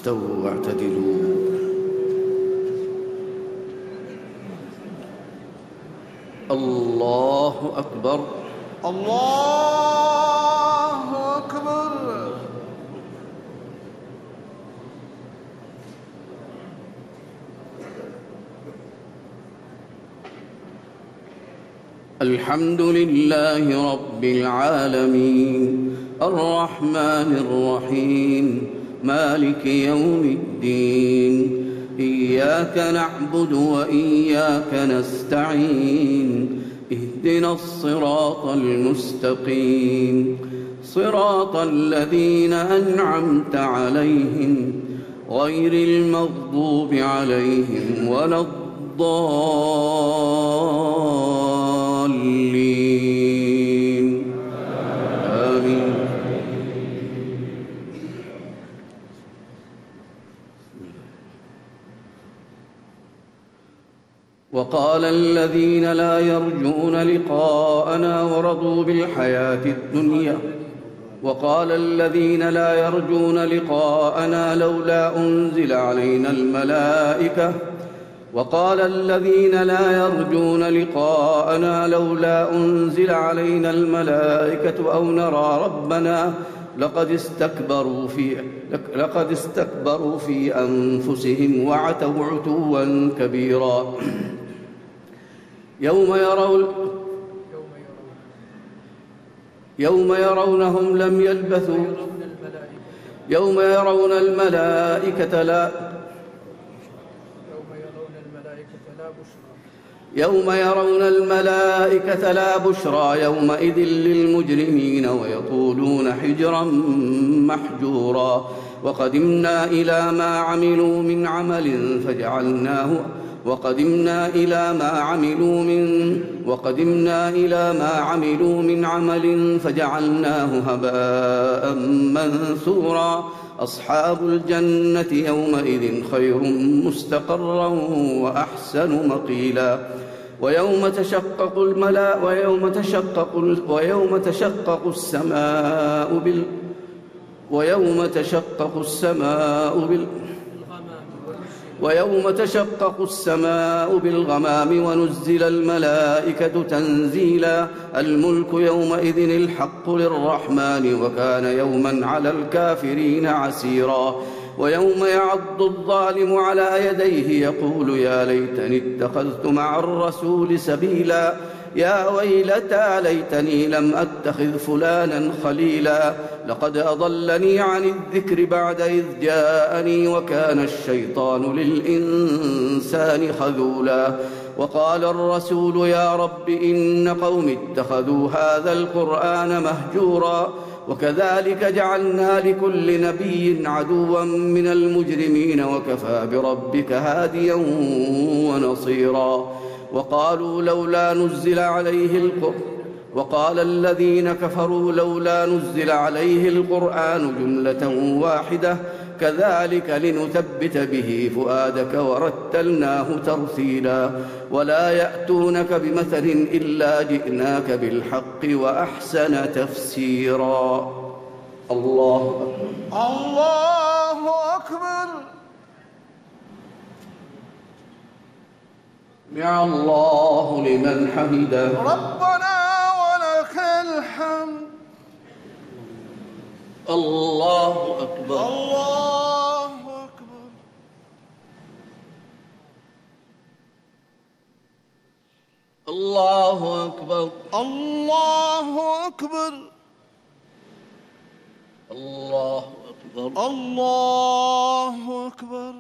استووا واعتدلوا. الله أكبر. الله أكبر. الحمد لله رب العالمين الرحمن الرحيم مالك يوم الدين إياك نعبد وإياك نستعين اهدنا الصراط المستقيم صراط الذين أنعمت عليهم غير المغضوب عليهم ولا الضالين آمين. وقال الذين لا يرجون لقاءنا ورضوا بالحياة الدنيا وقال الذين لا يرجون لقاءنا لولا أنزل علينا الملائكة وقال الذين لا يرجون لقاءنا لولا أنزل علينا الملائكة أو نرى ربنا لقد استكبروا في أنفسهم وعتوا عتوا كبيرا. يوم يرونهم لم يلبثوا يوم يرون الملائكة لا بشرى يومئذ للمجرمين ويقولون حجرا محجورا. وقدمنا إلى ما عملوا من عمل فجعلناه هباء منثورا. أصحاب الجنة يومئذ خير مستقرا وأحسن مقيلا. ويوم تشقق السماء بالغمام ونزل الملائكة تنزيلا. الملك يومئذ الحق للرحمن وكان يوما على الكافرين عسيرا. ويوم يعض الظالم على يديه يقول يا ليتني اتخذت مع الرسول سبيلا. يا ويلتى ليتني لم أتخذ فلانا خليلا لقد أضلني عن الذكر بعد إذ جاءني وكان الشيطان للإنسان خذولا. وقال الرسول يا رب إن قوم اتخذوا هذا القرآن مهجورا. وكذلك جعلنا لكل نبي عدوا من المجرمين وكفى بربك هاديا ونصيرا. وقال الذين كفروا لولا نزل عليه القرآن جملة واحدة كذلك لنثبت به فؤادك ورتلناه ترتيلا. ولا يأتونك بمثل إلا جئناك بالحق وأحسن تفسيرا. الله أكبر. الله أكبر. سمع الله لمن حمده. ربنا ولك الحمد. الله أكبر. الله أكبر. الله أكبر. الله أكبر. الله أكبر. الله أكبر.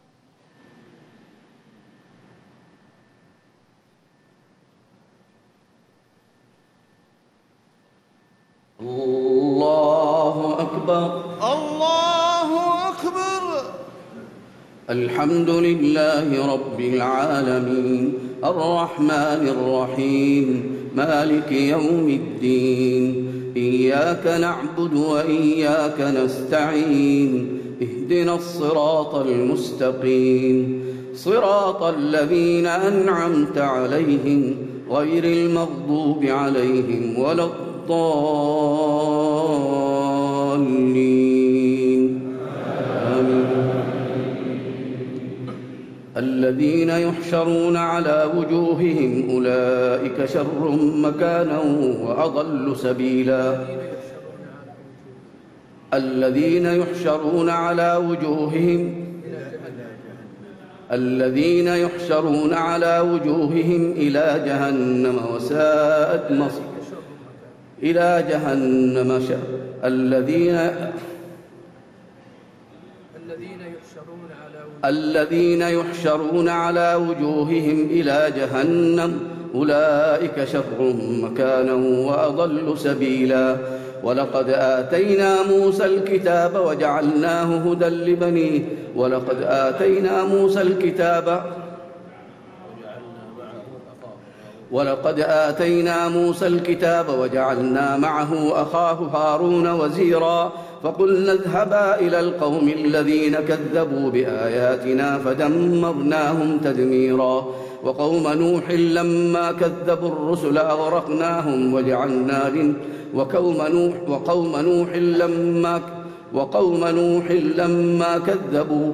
الله أكبر. الله أكبر. الحمد لله رب العالمين الرحمن الرحيم مالك يوم الدين إياك نعبد وإياك نستعين اهدنا الصراط المستقيم صراط الذين أنعمت عليهم غير المغضوب عليهم ولا الضالين آمين. الذين يحشرون على وجوههم أولئك شر مكانا وأضل سبيلا الذين يحشرون على وجوههم إلى جهنم وساءت مصيرا إلى جهنم الذين يحشرون على وجوههم إلى جهنم أولئك شر مكانا وأضل سبيلا ولقد آتينا موسى الكتاب وجعلناه هدى لبنيه ولقد آتينا موسى الكتاب وجعلنا معه أخاه هارون وزيرا فقلنا اذهبا إلى القوم الذين كذبوا بآياتنا فدمرناهم تدميرا وقوم نوح لما كذبوا الرسل أغرقناهم وقوم نوح لما كذبوا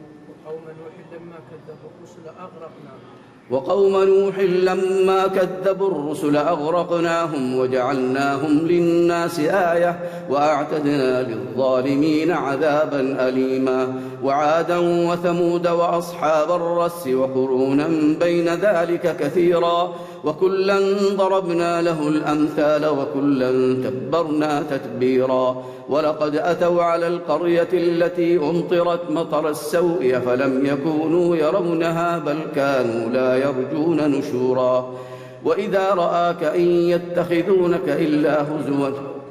الرسل أغرقناهم وجعلناهم للناس آية وأعتدنا للظالمين عذابا أليما وعادا وثمود وأصحاب الرس وقرونا بين ذلك كثيرا وكلا ضربنا له الأمثال وكلا تبرنا تتبيرا ولقد أتوا على القرية التي أمطرت مطر السوء فلم يكونوا يرونها بل كانوا لا يرجون نشورا وإذا رآك إن يتخذونك إلا هزوا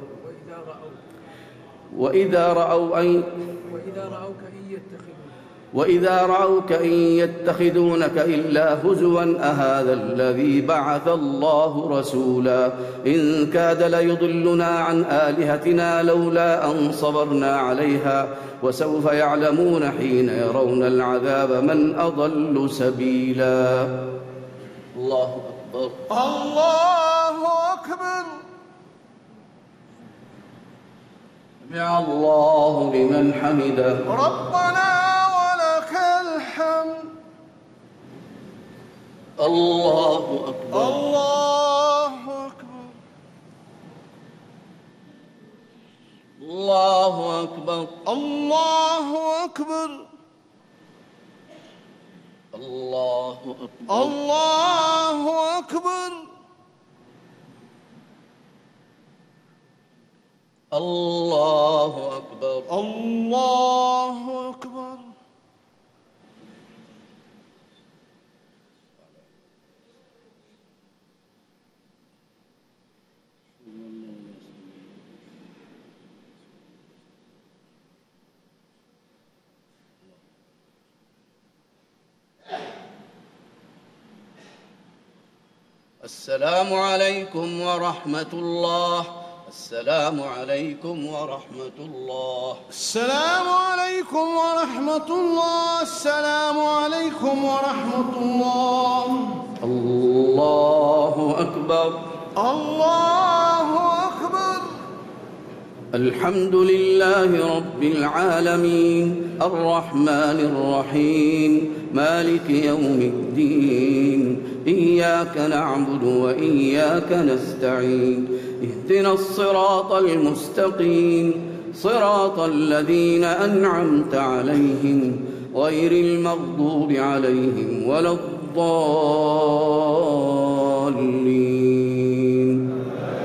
وإذا رأوك إن يتخذونك إلا هزوا أهذا الذي بعث الله رسولا إن كاد ليضلنا عن آلهتنا لولا أن صبرنا عليها وسوف يعلمون حين يرون العذاب من أضل سبيلا الله أكبر الله أكبر سمع الله لمن حمده ربنا ولك الحمد الله أكبر الله أكبر الله أكبر الله أكبر الله أكبر الله أكبر الله أكبر الله أكبر السلام عليكم ورحمة الله السلام عليكم ورحمة الله السلام عليكم ورحمة الله السلام عليكم ورحمة الله الله أكبر الله أكبر الحمد لله رب العالمين الرحمن الرحيم مالك يوم الدين إياك نعبد وإياك نستعين اهدنا الصراط المستقيم صراط الذين أنعمت عليهم غير المغضوب عليهم ولا الضالين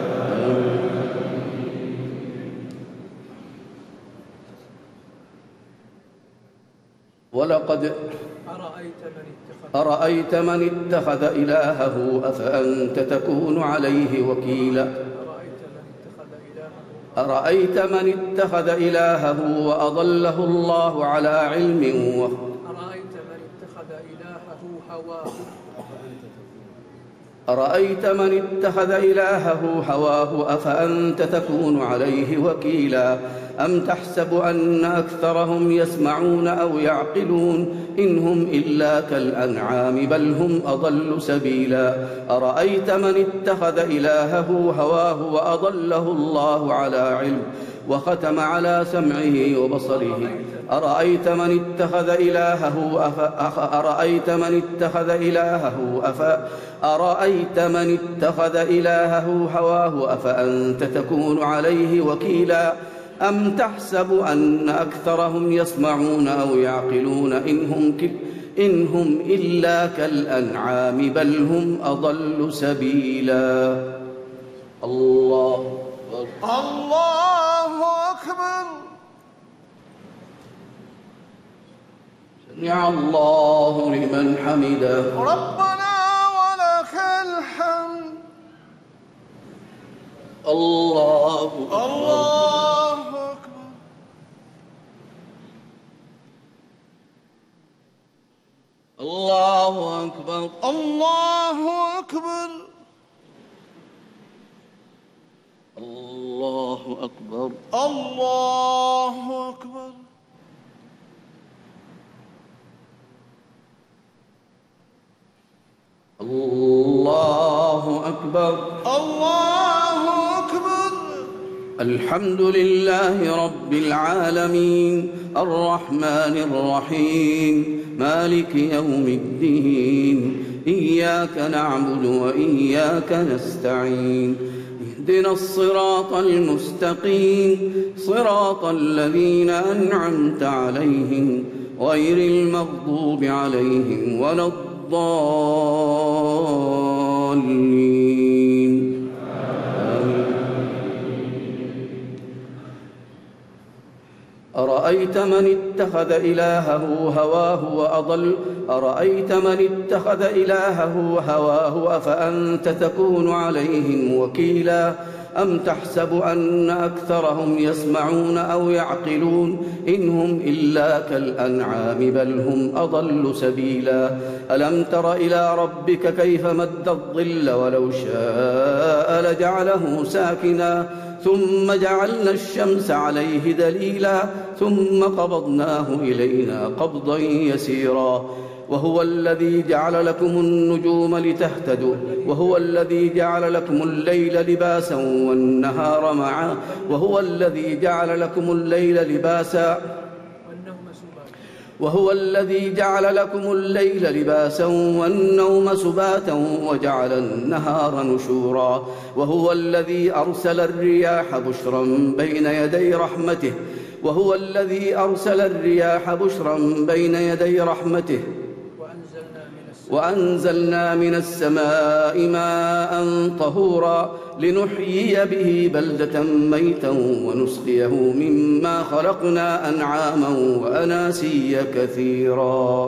ولقد أرأيت من اتخذ إلهه أفأنت تكون عليه وكيلا أرأيت من اتخذ إلهه وأضله الله على علم أرأيت من اتخذ إلهه هواه أفأنت تكون عليه وكيلا أم تحسب أن أكثرهم يسمعون أو يعقلون إن هم إلا كالأنعام بل هم أضل سبيلا أرأيت من اتخذ إلهه هواه وأضله الله على علم وختم على سمعه وبصره. أرأيت من اتخذ إلهه هواه أفأنت تكون عليه وكيلا أم تحسب أن أكثرهم يسمعون أو يعقلون إن هم إلا كالأنعام بل هم أضل سبيلا. الله أكبر. الله أكبر. سمع الله لمن حمده. ربنا ولك الحمد. الله أكبر. الله أكبر. الله أكبر. الله أكبر. الله أكبر. الله أكبر. الله أكبر. الله أكبر. الحمد لله رب العالمين الرحمن الرحيم مالك يوم الدين إياك نعبد وإياك نستعين اهدنا الصراط المستقيم صراط الذين أنعمت عليهم غير المغضوب عليهم ولا الضالين. أرأيت من اتخذ إلهه هواه أفأنت تكون عليهم وكيلا أم تحسب أن أكثرهم يسمعون أو يعقلون إن هم إلا كالأنعام بل هم أضل سبيلا. ألم تر إلى ربك كيف مد الظل ولو شاء لجعله ساكنا ثم جعلنا الشمس عليه دليلا ثم قبضناه إلينا قبضا يسيرا. وهو الذي جعل لكم النجوم لتهتدوا وهو الذي جعل لكم الليل لباسا والنهار معا وهو الذي جعل لكم الليل لباسا والنوم سباتا وجعل النهار نشورا. وهو الذي أرسل الرياح بشرا بين يدي رحمته وأنزلنا من السماء ماء طهورا لنحيي به بلدة ميتا ونسقيه مما خلقنا أنعاما وأناسيا كثيرا.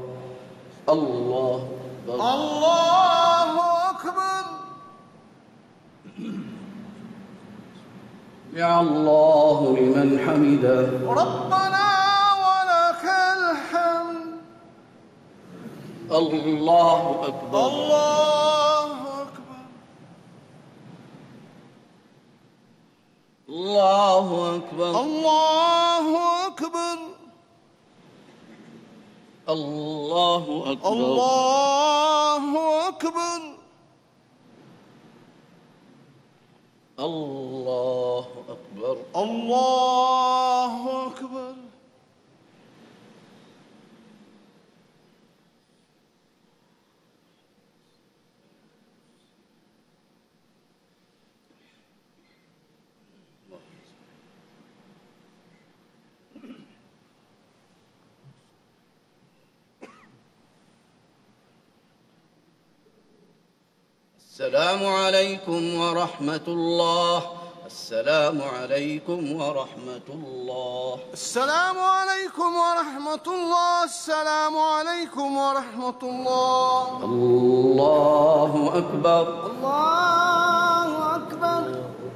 الله أكبر. الله أكبر. يا الله لمن حمده. ربنا ولك الحمد. الله أكبر. الله أكبر. الله أكبر. الله أكبر. الله أكبر. الله أكبر. الله أكبر. الله أكبر. السلام عليكم ورحمة الله. السلام عليكم ورحمة الله. السلام عليكم ورحمة الله. السلام عليكم ورحمة الله. الله أكبر. الله أكبر.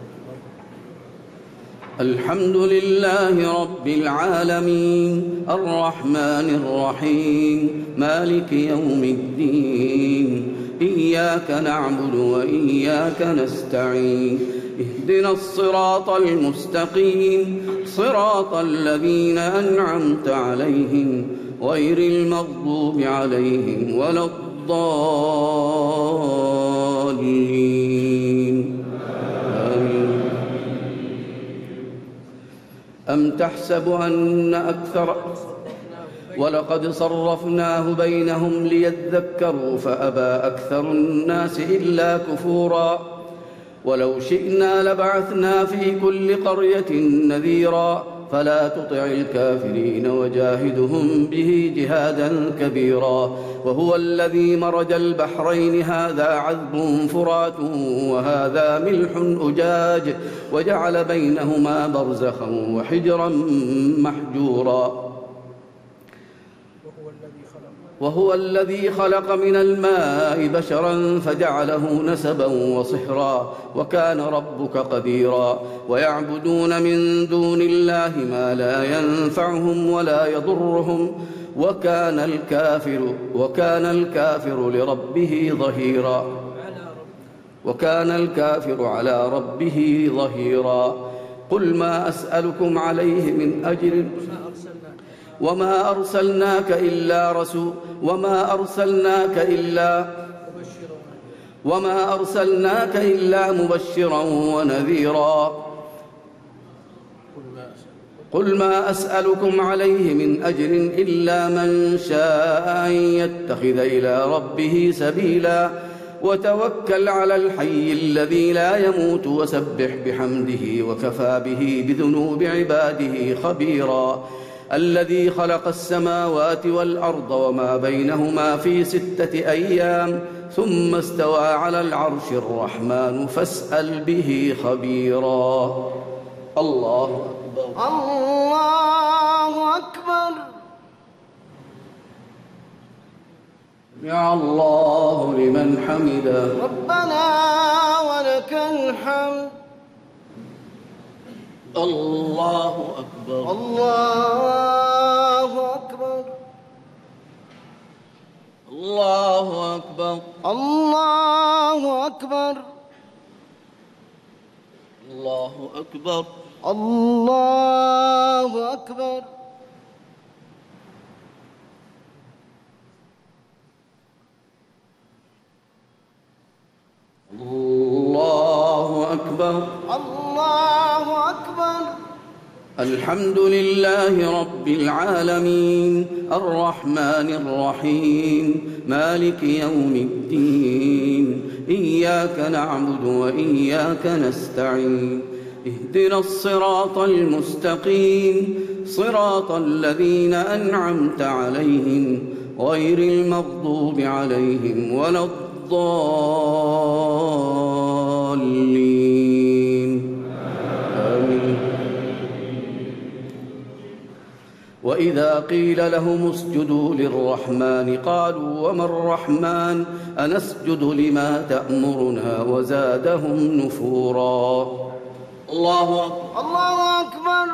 الحمد لله رب العالمين الرحمن الرحيم مالك يوم الدين إياك نعبد وإياك نستعين اهدنا الصراط المستقيم صراط الذين أنعمت عليهم غير المغضوب عليهم ولا الضالين. آمين. أم تحسب أن أكثر ولقد صرفناه بينهم ليذكروا فأبى أكثر الناس إلا كفورا ولو شئنا لبعثنا في كل قرية نذيرا فلا تطع الكافرين وجاهدهم به جهادا كبيرا وهو الذي مرج البحرين هذا عذب فرات وهذا ملح أجاج وجعل بينهما برزخا وحجرا محجورا وهو الذي خلق من الماء بشرا فجعله نسبا وصهرا وكان ربك قديرا ويعبدون من دون الله ما لا ينفعهم ولا يضرهم وكان الكافر لربه ظهيرا وكان الكافر على ربه ظهيرا قل ما أسألكم عليه من أجر وما أرسلناك إلا مبشرا ونذيرا قل ما أسألكم عليه من أجر إلا من شاء أن يتخذ إلى ربه سبيلا وتوكل على الحي الذي لا يموت وسبح بحمده وكفى به بذنوب عباده خبيرا الذي خلق السماوات والأرض وما بينهما في 6 أيام ثم استوى على العرش الرحمن فاسأل به خبيرا الله أكبر الله أكبر سمع الله لمن حمده ربنا ولك الحمد الله أكبر الله أكبر الله أكبر الله أكبر الله أكبر الله أكبر الله أكبر الله أكبر الحمد لله رب العالمين الرحمن الرحيم مالك يوم الدين إياك نعبد وإياك نستعين اهدنا الصراط المستقيم صراط الذين أنعمت عليهم غير المغضوب عليهم ولا الضالين آمين وإذا قيل لهم اسجدوا للرحمن قالوا وما الرحمن أنسجد لما تأمرنا وزادهم نفورا الله أكبر الله أكبر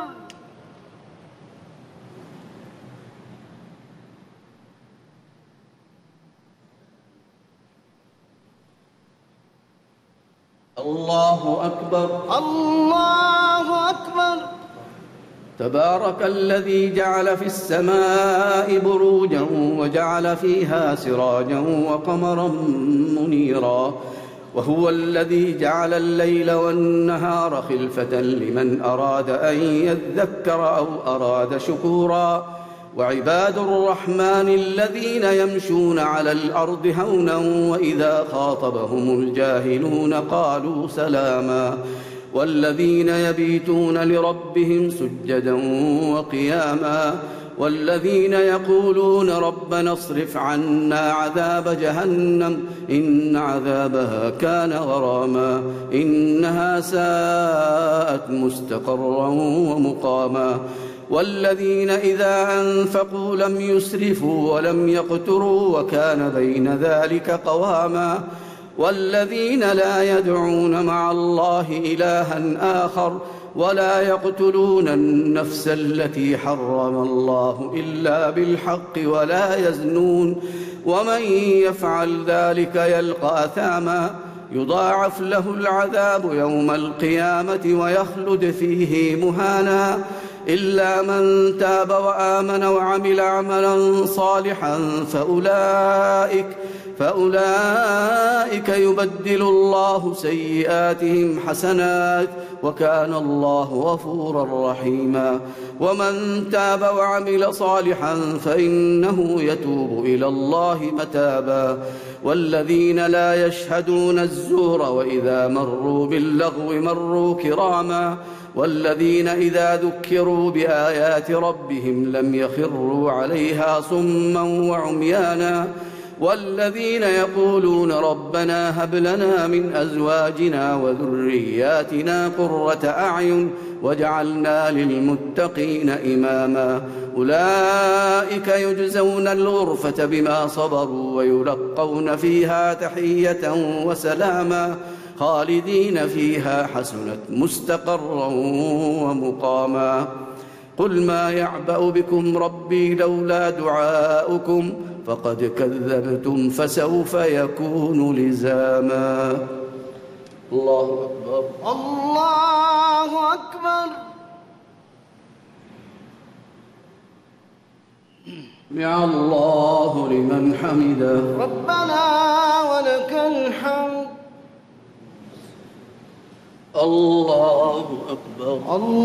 الله أكبر الله أكبر تبارك الذي جعل في السماء بروجا وجعل فيها سراجا وقمرا منيرا وهو الذي جعل الليل والنهار خلفة لمن أراد أن يذكر أو أراد شكورا وعباد الرحمن الذين يمشون على الأرض هونا وإذا خاطبهم الجاهلون قالوا سلاما والذين يبيتون لربهم سجدا وقياما والذين يقولون ربنا اصرف عنا عذاب جهنم إن عذابها كان غراما إنها ساءت مستقرا ومقاما والذين إذا أنفقوا لم يسرفوا ولم يقتروا وكان بين ذلك قواما والذين لا يدعون مع الله إلها آخر ولا يقتلون النفس التي حرم الله إلا بالحق ولا يزنون ومن يفعل ذلك يلقى أثاما يضاعف له العذاب يوم القيامة ويخلد فيه مهانا إلا من تاب وآمن وعمل عملا صالحا فأولئك يبدل الله سيئاتهم حسنات وكان الله غفورا رحيما. ومن تاب وعمل صالحا فإنه يتوب إلى الله متابا. والذين لا يشهدون الزور وإذا مروا باللغو مروا كراما. والذين إذا ذكروا بآيات ربهم لم يخروا عليها صما وعميانا. والذين يقولون ربنا هب لنا من أزواجنا وذرياتنا قرة أعين واجعلنا للمتقين إماما. أولئك يجزون الغرفة بما صبروا ويلقون فيها تحية وسلاما خالدين فيها حسنت مستقرا ومقاما. قل ما يعبأ بكم ربي لولا دعاؤكم فقد كذبتم فسوف يكون لزاما. الله أكبر. الله أكبر. سمع الله لمن حمده. ربنا ولك الحمد. الله أكبر.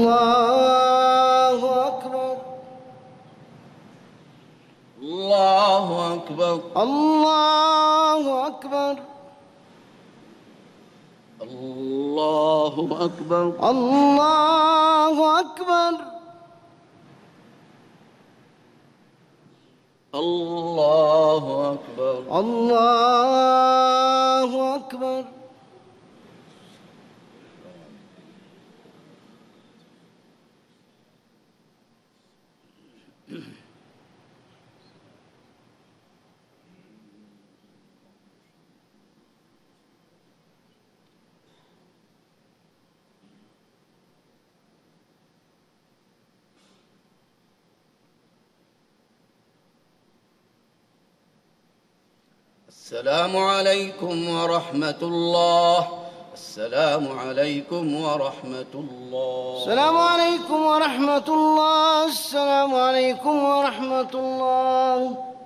الله أكبر. الله أكبر. الله أكبر. الله أكبر. الله أكبر. الله أكبر. الله أكبر. السلام عليكم ورحمة الله. السلام عليكم ورحمة الله. السلام عليكم ورحمة الله. السلام عليكم ورحمة الله.